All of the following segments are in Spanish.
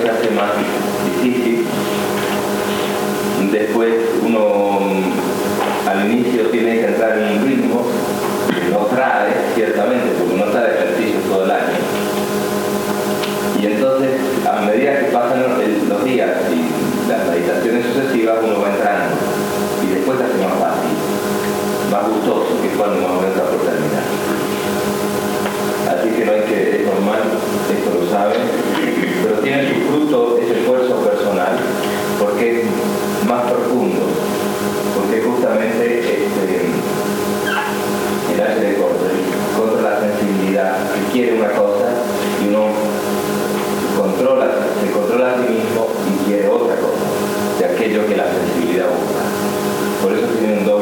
se hace más difícil. Después uno al inicio tiene que entrar en un ritmo que no trae, ciertamente, porque no trae ejercicio todo el año. Y entonces, a medida que pasan los días y las meditaciones sucesivas, uno va entrando. Y después se hace más fácil, más gustoso, que es cuando más o menos está por terminar. Así que no hay que, es normal, esto lo saben, pero tiene su fruto ese esfuerzo personal, porque es más profundo, porque justamente el hace de contra la sensibilidad, que quiere una cosa y uno se controla a sí mismo y quiere otra cosa, de aquello que la sensibilidad busca. Por eso tiene un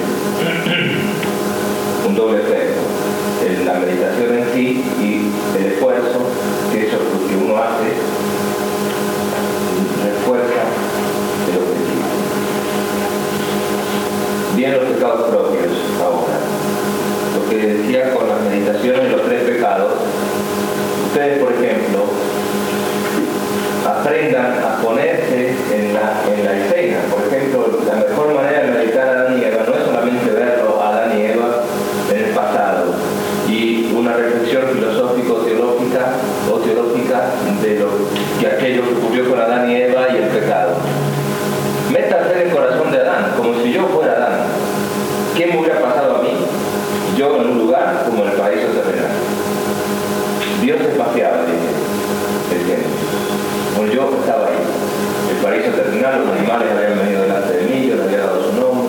doble efecto, la meditación en sí y el esfuerzo que eso que uno hace refuerza el objetivo. Bien, los pecados propios ahora. Lo que decía con las meditaciones, los 3 pecados. Ustedes, por ejemplo, aprendan a ponerse en la escena. Por ejemplo, la mejor manera de meditar a Adán y Eva no es solamente verlo a Adán y Eva en el pasado y una reflexión filosófico-teológica o teológica de aquello que ocurrió con Adán y Eva y el pecado. Métanse en el corazón de Adán, como si yo fuera Adán. ¿Qué me hubiera pasado a mí? Yo en un lugar como el paraíso terrenal. Dios se paseaba, dice el Génesis. Bueno, yo estaba ahí. El paraíso terrenal, los animales habían venido delante de mí, yo le había dado su nombre.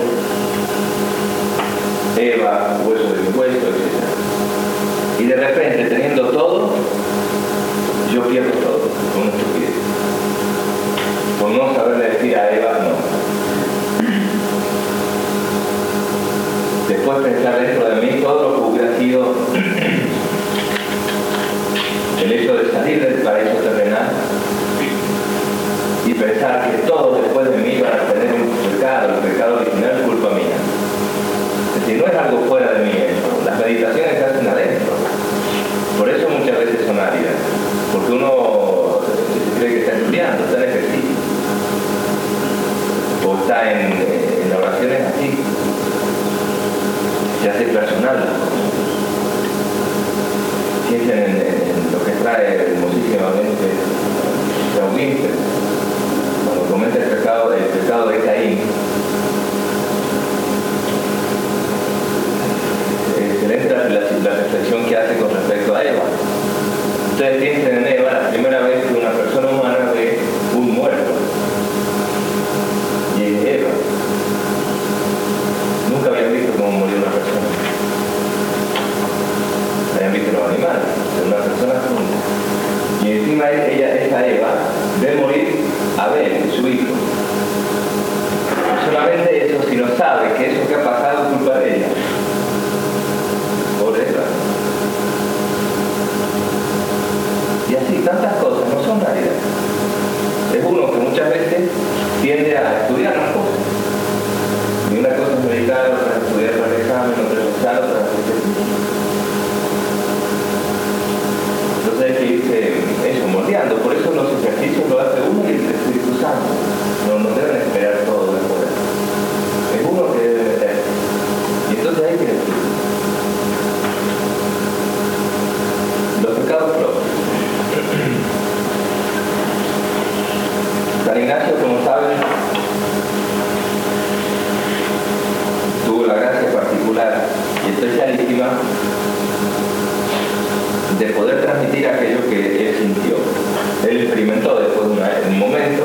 Eva, hueso de mi hueso, etc. Y de repente, teniendo todo, yo pierdo todo, con una estupidez. Por no saberle decir a Eva no. Después pensar dentro de mí todo lo que hubiera sido el hecho de salir del paraíso terrenal y pensar que todos después de mí van a tener un pecado, el pecado original es culpa mía. Es decir, no es algo fuera de mí esto, las meditaciones se hacen adentro. Por eso muchas veces son áridas, porque uno cree que está estudiando, está en ejercicio, o está en oraciones así, se hace personal. Piensen en lo que trae hermosísimamente John Winter, cuando comenta el pecado de Caín. Excelente la reflexión que hace con respecto a Eva. Ustedes piensen en Eva, la primera vez que una persona humana ve un muerto, y es Eva. Nunca habían visto cómo murió una persona. Habían visto los animales, pero una persona nunca. Y encima esta Eva ve morir a Abel, su hijo. No solamente eso, sino sabe que eso que ha pasado es culpa de ella. Por Eva. Y así, tantas cosas no son realidad. Es uno que muchas veces tiende a estudiar las cosas. Y una cosa es meditar, otra es estudiar para el examen, otra es usar, otra es entonces hay que irse moldeando. Por eso los ejercicios lo hace uno y el Espíritu Santo. No deben esperar todo de fuera. Es uno que debe meter. Y entonces hay que decir. Los pecados propios. San Ignacio, como saben, tuvo la gracia particular y especialísima de poder transmitir aquello que él sintió. Él experimentó después de un momento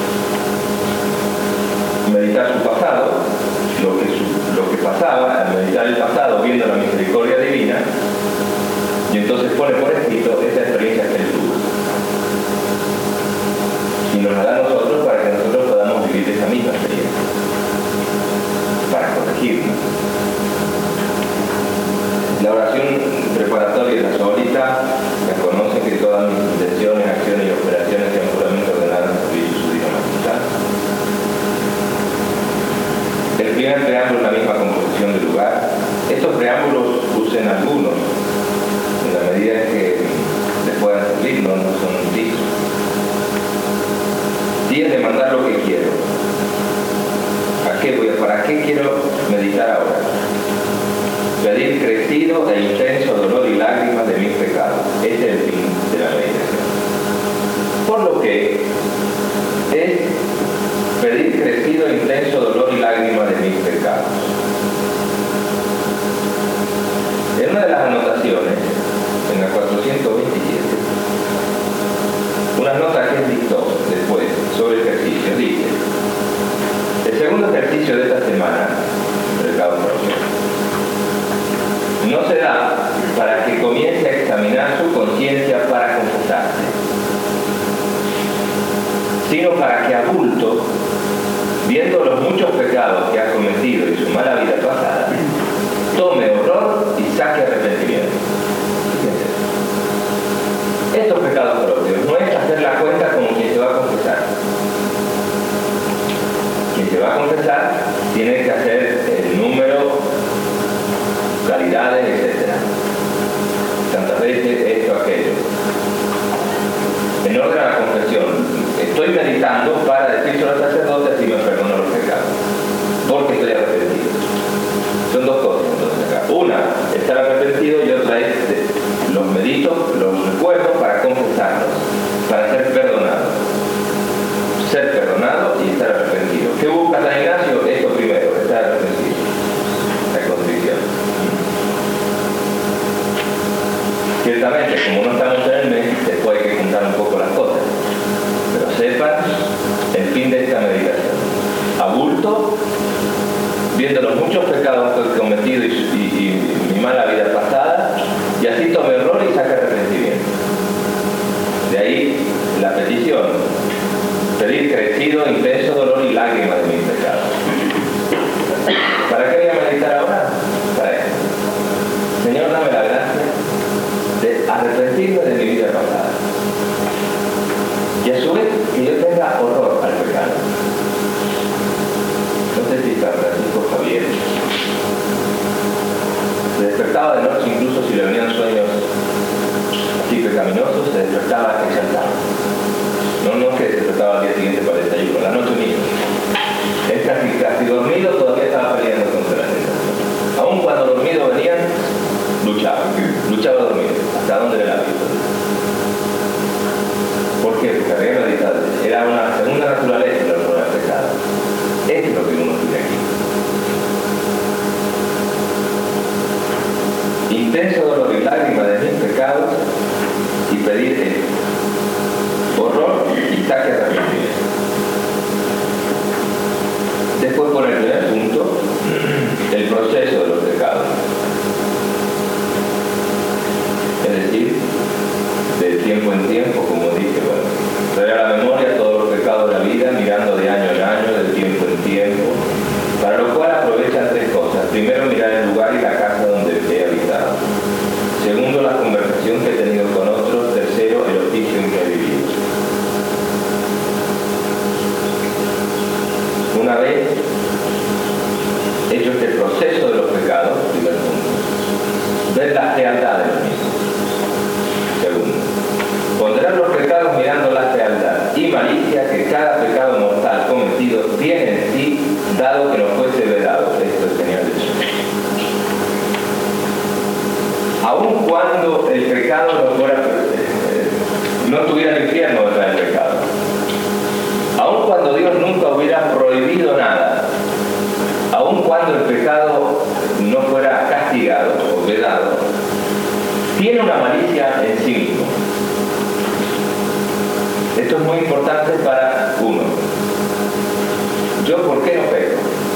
meditar su pasado, lo que pasaba, al meditar el pasado viendo la misericordia divina, y entonces pone por escrito esa experiencia que él tuvo. Y nos la da a nosotros para que nosotros podamos qué quiero meditar ahora? Pedir crecido e intenso dolor y lágrimas de mis pecados. Este es el fin de la meditación. Por lo que es pedir crecido e intenso dolor y lágrimas de mis pecados. En una de las anotaciones, en la 427, una nota que él dictó después sobre el ejercicio, dice: el segundo ejercicio de esta semana, pecado propio, no se da para que comience a examinar su conciencia para confesarse, sino para que a bulto, viendo los muchos pecados que ha cometido y su mala vida pasada, tome horror y saque arrepentimiento. Estos pecados propios no es hacer la cuenta como quien se va a confesar. Quien se va a confesar tiene que hacer el número, calidades, etc. Tantas veces esto, aquello. En orden a la confesión, estoy meditando para decírselo al sacerdote si me perdono los pecados, porque estoy arrepentido. Son dos cosas entonces acá. Una, estar arrepentido, y otra es los medito, los recuerdo para confesarlos, para ser perdonado. Ser perdonado y estar arrepentido. ¿Qué busca San Ignacio? Esto primero, estar arrepentido. La contrición. Ciertamente, como no estamos en el mes, después hay que juntar un poco las cosas. Pero sepan el fin de esta meditación. A bulto, viendo los muchos pecados que he cometido y mi mala vida pasada, y así tome error y saque arrepentimiento. De ahí la petición: pedir crecido, intenso dolor y lágrimas de mis pecados. ¿Para qué voy a meditar ahora? Para esto. Señor, dame la gracia de arrepentirme de mi vida pasada. Y a su vez que yo tenga horror al pecado. No sé si San Francisco Javier se despertaba de noche, incluso si le venían sueños así pecaminosos, se despertaba exaltado. No que se despertaba al día siguiente para el desayuno, la noche misma. Él casi dormido todavía estaba peleando contra la tentación. Aún cuando dormido venían, luchaba dormido, hasta donde le la vida. ¿Por qué? Porque había meditado. Era una segunda naturaleza el horror al pecado. Esto es lo que uno tiene aquí. Intenso dolor y lágrimas de mis pecados, y pedir esto: horror y saque arrepentimiento. Después, por el primer punto, el proceso de los pecados. Es decir, de tiempo en tiempo, como dije, traer a la memoria todos los pecados de la vida, mirando de año en año, de tiempo en tiempo, para lo cual aprovechan tres cosas. Primero, mirar el lugar y la casa donde he habitado. Segundo, la conversación que he tenido con otros. Tercero, el oficio en que he vivido. Una vez hecho este proceso de los pecados, primer punto, ver la fealdad de los mismos. Segundo, ponderar los pecados mirando la fealdad y malicia que cada pecado mortal cometido tiene en sí, dado que nos fuese vedado. Esto es genial de Dios. Aun cuando el pecado no tuviera el infierno detrás del pecado, aun cuando Dios nunca hubiera prohibido nada, aun cuando el pecado no fuera castigado o vedado, tiene una malicia en sí mismo. Esto es muy importante para uno. ¿Yo por qué no peco?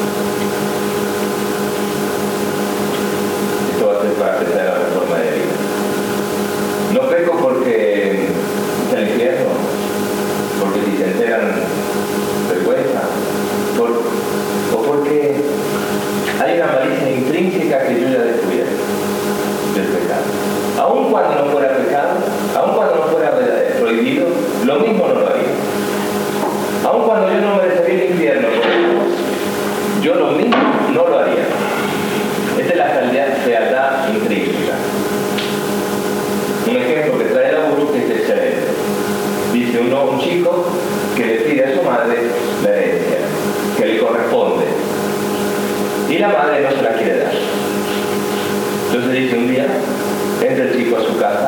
Esto va a ser para pensar en la reforma de vida. No peco porque está el infierno, porque si se enteran vergüenza, o porque hay una malicia intrínseca que yo ya he descubierto del pecado. Aun cuando no fuera pecado, aun cuando no fuera prohibido, lo mismo no lo haría. Aun cuando yo no merecería el infierno, yo lo mismo no lo haría. Esta es la fealdad intrínseca. Un ejemplo que trae la Guru que es excelente. Dice un chico que le pide a su madre la herencia, que le corresponde. Y la madre no se la quiere dar. Entonces dice un día, entra el chico a su casa,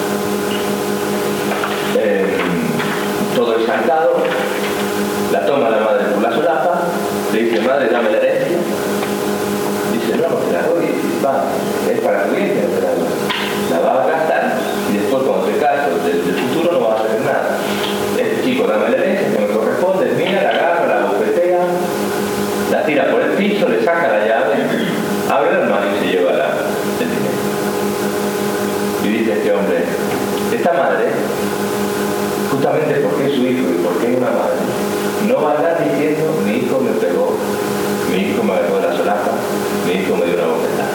todo exaltado, la toma la madre por la solapa, le dice, madre, dame la herencia. Dice, no, te la doy, va, es para tu bien, la va a gastar y después cuando se case del futuro no va a hacer nada. Este chico, dame la herencia que me corresponde, mira, la agarra, la bofetea, la tira por el piso, le saca la llave, abre el armario y se lleva el dinero. Y dice este hombre, esta madre, justamente porque es su hijo y porque es una madre, no va a andar diciendo, mi hijo me pegó, mi hijo me agarró de la solapa, mi hijo me dio una bofetada.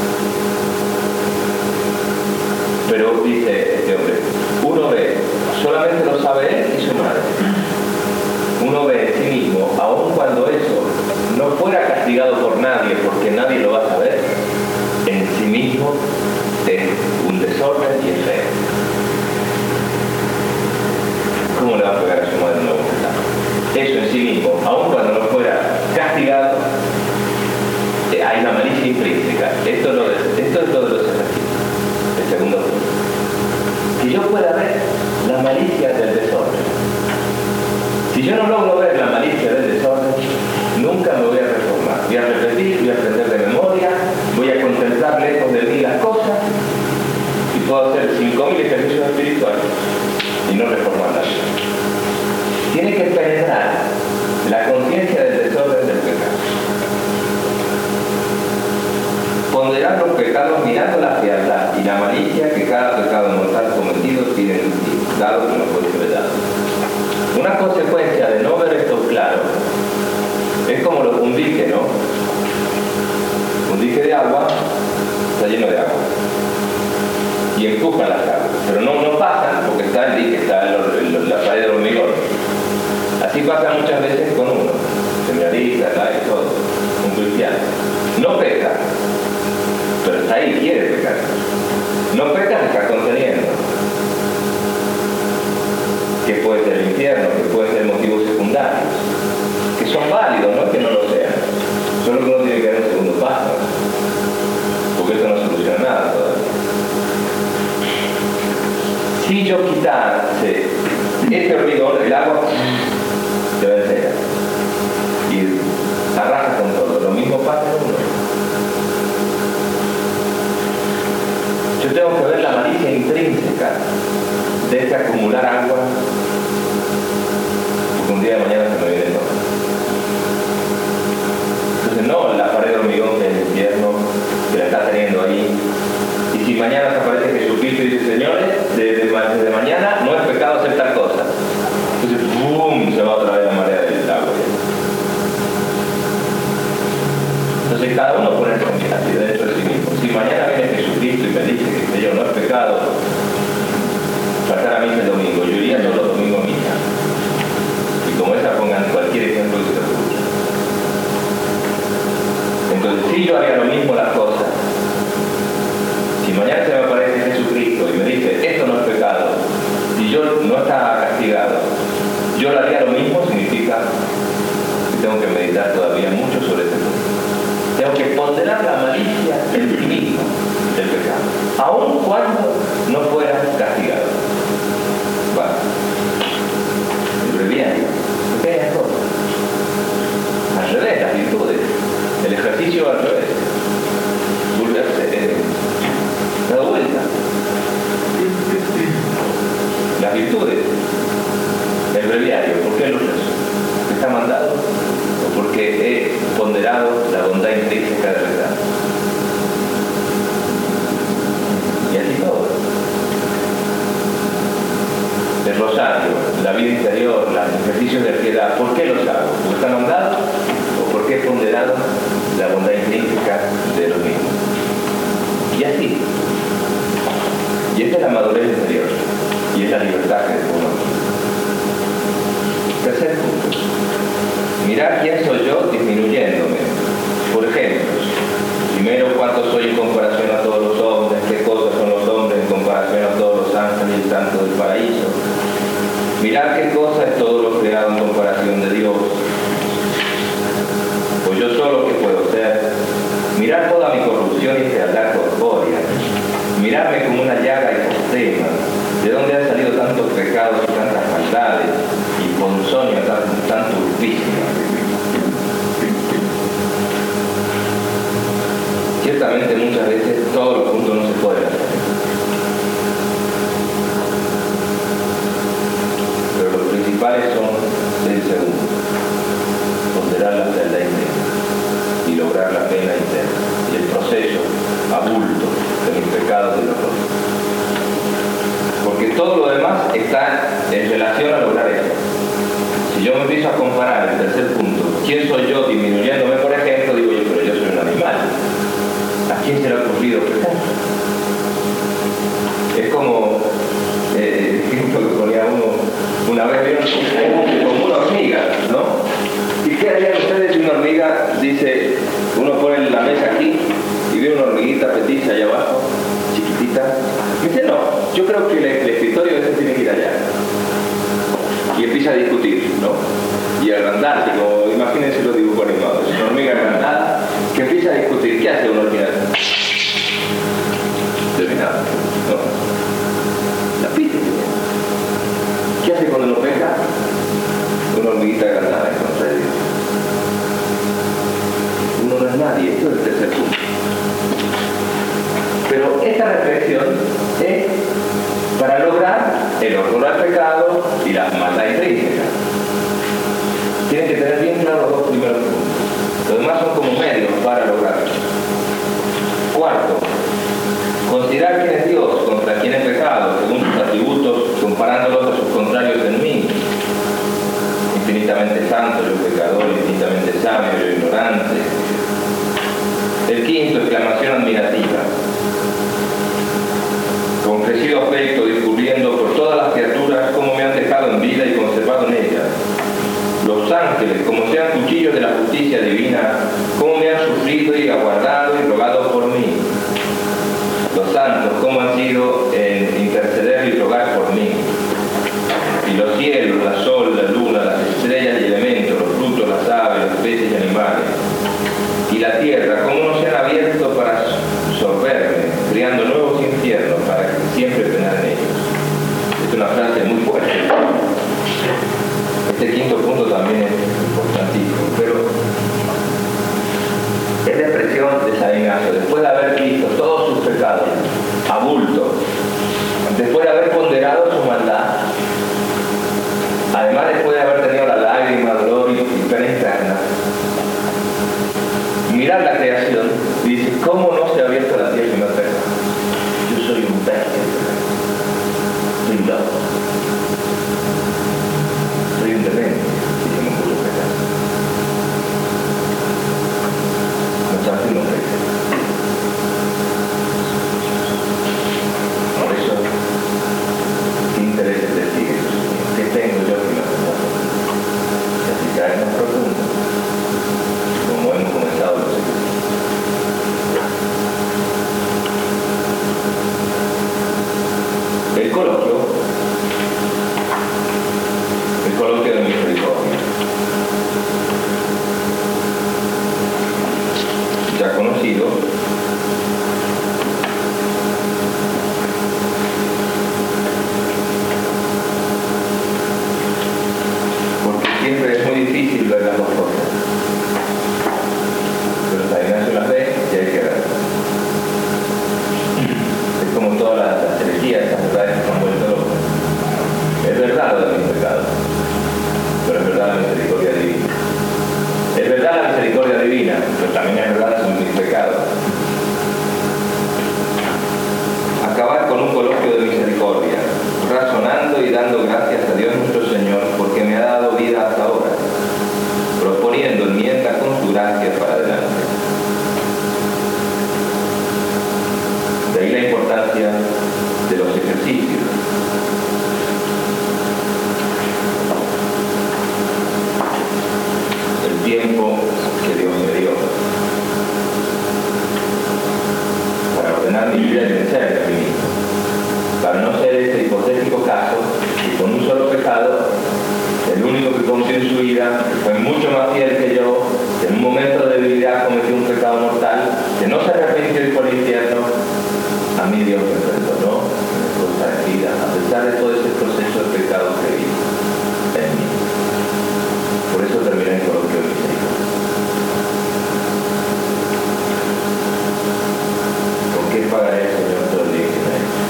Pero dice este hombre, uno ve, solamente lo sabe él y su madre. Uno ve en sí mismo, aun cuando eso no fuera castigado por nadie, porque nadie lo va a saber, en sí mismo es un desorden y es feo. ¿Cómo le va a pegar a su madre una bofetada? Eso en sí mismo, aun cuando no fuera castigado, hay una malicia intrínseca. Esto es lo de los ejercicios. El segundo punto. Que yo pueda ver la malicia del desorden. Si yo no logro ver la malicia del desorden, nunca me voy a reformar. Voy a repetir, voy a aprender de memoria, voy a contemplar lejos de mí las cosas y puedo hacer 5.000 ejercicios espirituales y no reformar la vida. Tiene que penetrar la conciencia del desorden del pecado. Ponderar los pecados mirando la fealdad y la malicia que cada pecado mortal cometido tiene en sí, dado que no puede ser dado. Una consecuencia de no ver esto claro es como un dique, ¿no? Un dique de agua está lleno de agua y empujan las aguas, pero no pasan porque está el dique, está la pared del hormigón. Así pasa muchas veces con uno, seminarista, y todo, un cristiano. No peca, pero está ahí, quiere pecar. No peca, se está conteniendo. Que puede ser el infierno, que puede ser motivos secundarios, que son válidos, no es que no lo sean. Solo que uno tiene que dar un segundo paso, porque esto no soluciona nada todavía. Si yo quitase este hormigón, el agua se va entera y arrasa con todo. Lo mismo pasa en uno. Yo tengo que ver la malicia intrínseca de este acumular agua, porque un día de mañana se me viene todo. Entonces no la pared de hormigón del infierno que la está teniendo ahí. Y si mañana se aparece Jesucristo y dice, señores, desde mañana no es pecado hacer tal cosa. Entonces, ¡bum!, se va otra vez la marea del agua. Entonces cada uno pone el confianza dentro de sí mismo. Si mañana viene Jesucristo y me dice que yo no es pecado faltar a misa el domingo, yo iría todos los domingos a misa. Y como esa pongan cualquier ejemplo que se te ocurra. Entonces si yo haría lo mismo las cosas, si mañana se me aparece Jesucristo y me dice esto no es pecado, y yo no está castigado, yo lo haría lo mismo, significa que tengo que meditar todavía mucho sobre este punto. Tengo que ponderar la malicia en sí mismo del pecado, aun cuando no fuera castigado. Bueno, el breviario, pequeñas cosas. Al revés, las virtudes. El ejercicio al revés. Da vuelta. Las virtudes. El breviario, ¿por qué lo rezo? ¿Porque está mandado? ¿O porque he ponderado la bondad intrínseca del pecado? Y así todo. El rosario, la vida interior, los ejercicios de piedad, ¿por qué los hago? ¿Porque está mandado? ¿O porque he ponderado la bondad intrínseca de los mismos? Y así. Y esta es la madurez interior. Y es la libertad que uno. Tercer punto. Mirar quién soy yo disminuyéndome. Por ejemplo, primero cuánto soy en comparación a todos los hombres, qué cosas son los hombres en comparación a todos los ángeles y santos del paraíso. Mirar qué cosa es todo lo creado en comparación de Dios. Pues yo solo que puedo ser, mirar toda mi corrupción y fealdad corpórea, mirarme como una llaga hipostema, de dónde han salido tantos pecados y tantas maldades, y ponzoña tan turpísima. Ciertamente muchas veces todos los puntos no se pueden hacer. Pero los principales son el segundo: ponderar la fealdad interna y lograr la pena interna, y el proceso adulto de mis pecados y los otros. Porque todo lo demás está en relación a lograr eso. Si yo me empiezo a comparar el tercer punto, ¿quién soy yo disminuyéndome, por ejemplo? Digo yo, pero yo soy un animal. ¿A quién se le ha ocurrido pecar? Es como el ejemplo que ponía uno una vez, vieron como una hormiga, ¿no? ¿Y qué harían ustedes si una hormiga dice, uno pone la mesa aquí y ve una hormiguita petiza allá abajo, chiquitita? Dice, no, yo creo que el escritorio ese tiene que ir allá. Y empieza a discutir, ¿no? Y a agrandarse, como imagínense los dibujos animados, una hormiga agrandada que empieza a discutir. ¿Qué hace una hormiga? Terminado, ¿no? La pide. ¿Qué hace cuando no peca? Una hormiguita agrandada en contra de Dios. Uno no es nadie, esto es el tercer punto. Pero esta reflexión es para lograr el horror al pecado y la maldad intrínseca. Tienen que tener bien claros los dos primeros puntos. Los demás son como medios para lograrlo. Cuarto, considerar quién es Dios, contra quién es pecado, según sus atributos, comparándolos a sus contrarios en mí. Infinitamente santo, yo pecador; infinitamente sabio, yo ignorante. El quinto, exclamación admirativa. Con crecido afecto, discurriendo por todas las criaturas cómo me han dejado en vida y conservado en ellas. Los ángeles, como sean cuchillos de la justicia divina, cómo me han sufrido y aguardado y rogado por mí. Los santos, cómo han sido en interceder y rogar por mí. Y los cielos, la sol, la luna, las estrellas y elementos, los frutos, las aves, los peces y animales. Y la tierra, cómo no se han abierto para sorberme, creando nuevos infiernos para siempre penar en ellos. Es una frase muy fuerte. Este quinto punto también es importantísimo, pero es la expresión de San Ignacio, después de haber visto todos sus pecados a bulto, después de haber ponderado su maldad, además después de haber tenido la lágrima, dolor y pena interna, mirar la creación y dice, ¿cómo no se ha abierto la tierra y me ha pecado? Yo soy un bestia, soy loco, soy un demente y se me ocurre pecar. Muchas veces no crece. Por eso, ¿qué intereses te siguen? ¿Qué tengo yo que me ha pecado? Y así cae más profundo, como hemos comenzado los ejercicios. El coloquio de misericordia, ya conocido, porque siempre es muy difícil ver las dos cosas, pero San Ignacio las ve y hay que verlas. Es como todas las herejías, las verdades que se han vuelto locas. Es verdad lo de mis pecados, pero es verdad la misericordia divina. Es verdad la misericordia divina, pero también es verdad son mis pecados. Acabar con un coloquio de misericordia, razonando y dando gracias a Dios nuestro Señor, porque me ha dado vida hasta ahora, proponiendo enmienda con su gracia para adelante. De ahí la importancia de los ejercicios. El tiempo que Dios me dio para ordenar mi vida y vencer a mí mismo, para no ser ese hipotético caso que con un solo pecado, el único que confió en su vida, fue mucho más fiel que yo, que en un momento de debilidad cometió un pecado mortal, que no se arrepintió y fue al infierno, a mí Dios me perdonó, me puso a vida, a pesar de todo ese proceso de pecado que hizo en mí. Por eso terminé el coloquio de misericordia. ¿Con qué pagaré el Señor todo el bien que me ha hecho?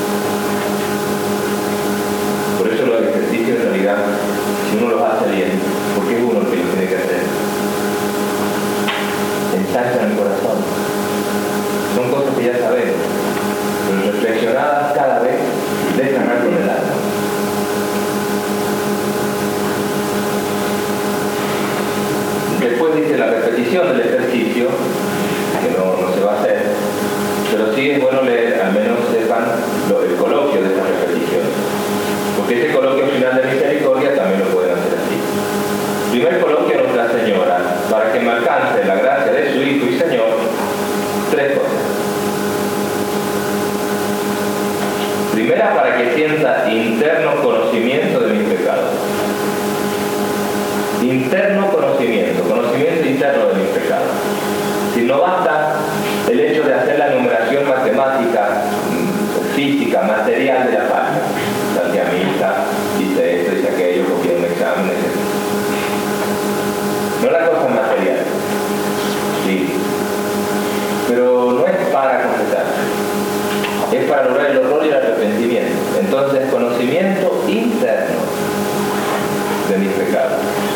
Por eso los ejercicios en realidad, si uno los hace bien, porque es uno el que los tiene que hacer, ensanchan el corazón. Son cosas que ya sabemos, pero reflexionadas cada vez dejan algo en el alma. Después dice la repetición del ejercicio, que no se va a hacer, pero sí es bueno leer, al menos sepan el coloquio de esta repetición. Porque ese coloquio final de misericordia también lo pueden hacer así. Primer coloquio a Nuestra Señora, para que me alcance la gracia de su Hijo y Señor, tres cosas. Primera, para que sienta interno conocimiento de mis pecados. Interno conocimiento interno de mis pecados. Si no basta el hecho de hacer la enumeración matemática, física, material de la página. Salí a misa, hice esto, hice aquello, copié un examen, etc. No la cosa material. Sí. Pero no es para confesar. Es para lograr el horror y el arrepentimiento. Entonces, conocimiento interno de mis pecados.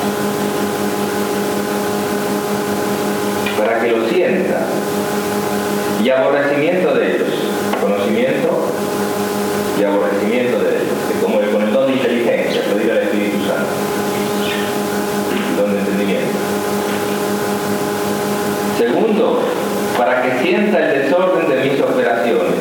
Para que lo sienta. Y aborrecimiento de ellos. Conocimiento y aborrecimiento de ellos. Es como con el don de inteligencia, pedir al Espíritu Santo. Don de entendimiento. Segundo, para que sienta el desorden de mis operaciones.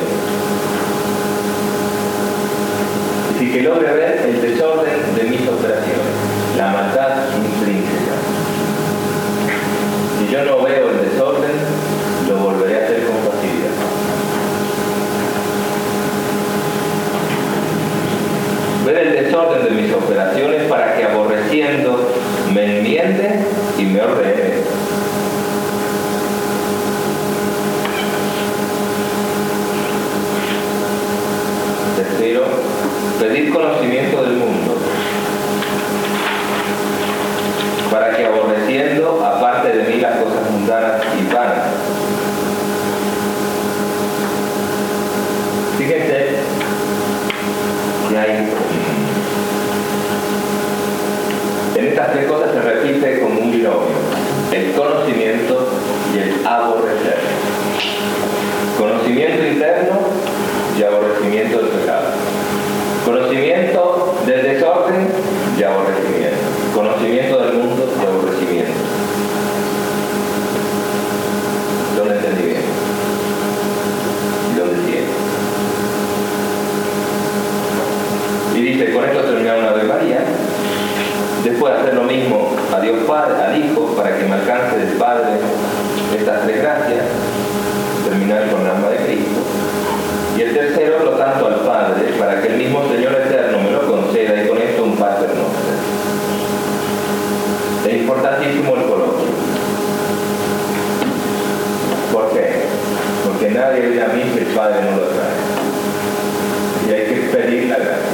Es decir, que logre ver el desorden de mis operaciones, la maldad intrínseca. Si yo no veo el desorden, lo volveré a hacer con facilidad. Ver el desorden de mis operaciones para que aborreciendo me enmiende y me ordene. Tercero, pedir conocimiento del mundo para que aborreciendo aparte de mí las cosas mundanas y vanas. Fíjense que hay en estas tres cosas se repite como un binomio: el conocimiento y el aborrecer. Conocimiento interno y aborrecimiento del pecado. Conocimiento del desorden y aborrecimiento. Conocimiento del mundo y aborrecimiento. ¿Dónde entendí bien? ¿Y dónde sigue? Y dice, con esto termina una Ave María. Después hacer lo mismo a Dios Padre, al Hijo, para que me alcance del Padre estas tres gracias. Terminar con el alma de Cristo. Y el tercero, lo tanto al Padre, para que el mismo Señor eterno me lo conceda, y con esto un Pater Noster. Es importantísimo el coloquio. ¿Por qué? Porque nadie viene a mí si el Padre no lo trae. Y hay que pedir la gracia.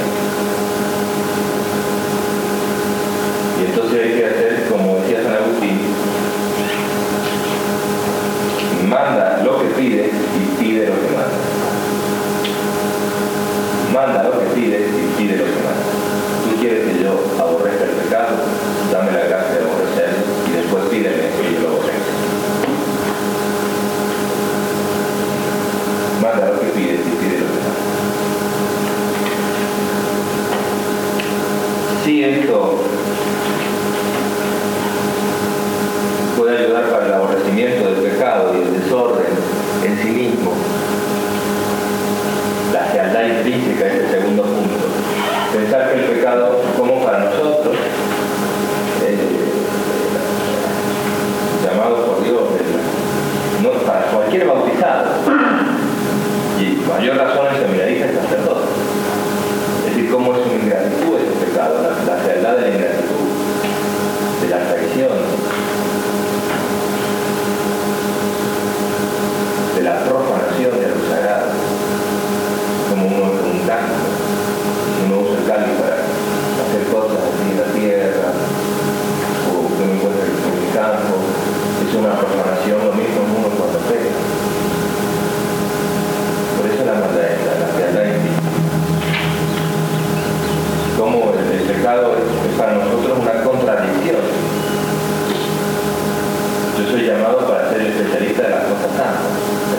Y entonces hay que hacer, como decía San Agustín, manda lo que pide y pide lo que manda. Manda lo que pide y pide lo que manda. Tú quieres que yo aborrezca el pecado, dame la gracia de aborrecerlo y después pídeme que yo lo aborrezca. Manda lo que pides y pide lo que manda. Sí, esto puede ayudar para el aborrecimiento del pecado y el desorden en sí mismo. La fealdad intrínseca es el segundo punto. Pensar que el pecado, como para nosotros, llamado por Dios, no para cualquier bautizado, y mayor razón el seminarista y sacerdote. Es decir, cómo es una ingratitud ese pecado, la fealdad de la ingratitud. para nosotros una contradicción. Yo soy llamado para ser el especialista de las cosas santas.